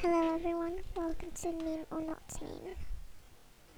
Hello everyone, welcome to Meme or Not Meme.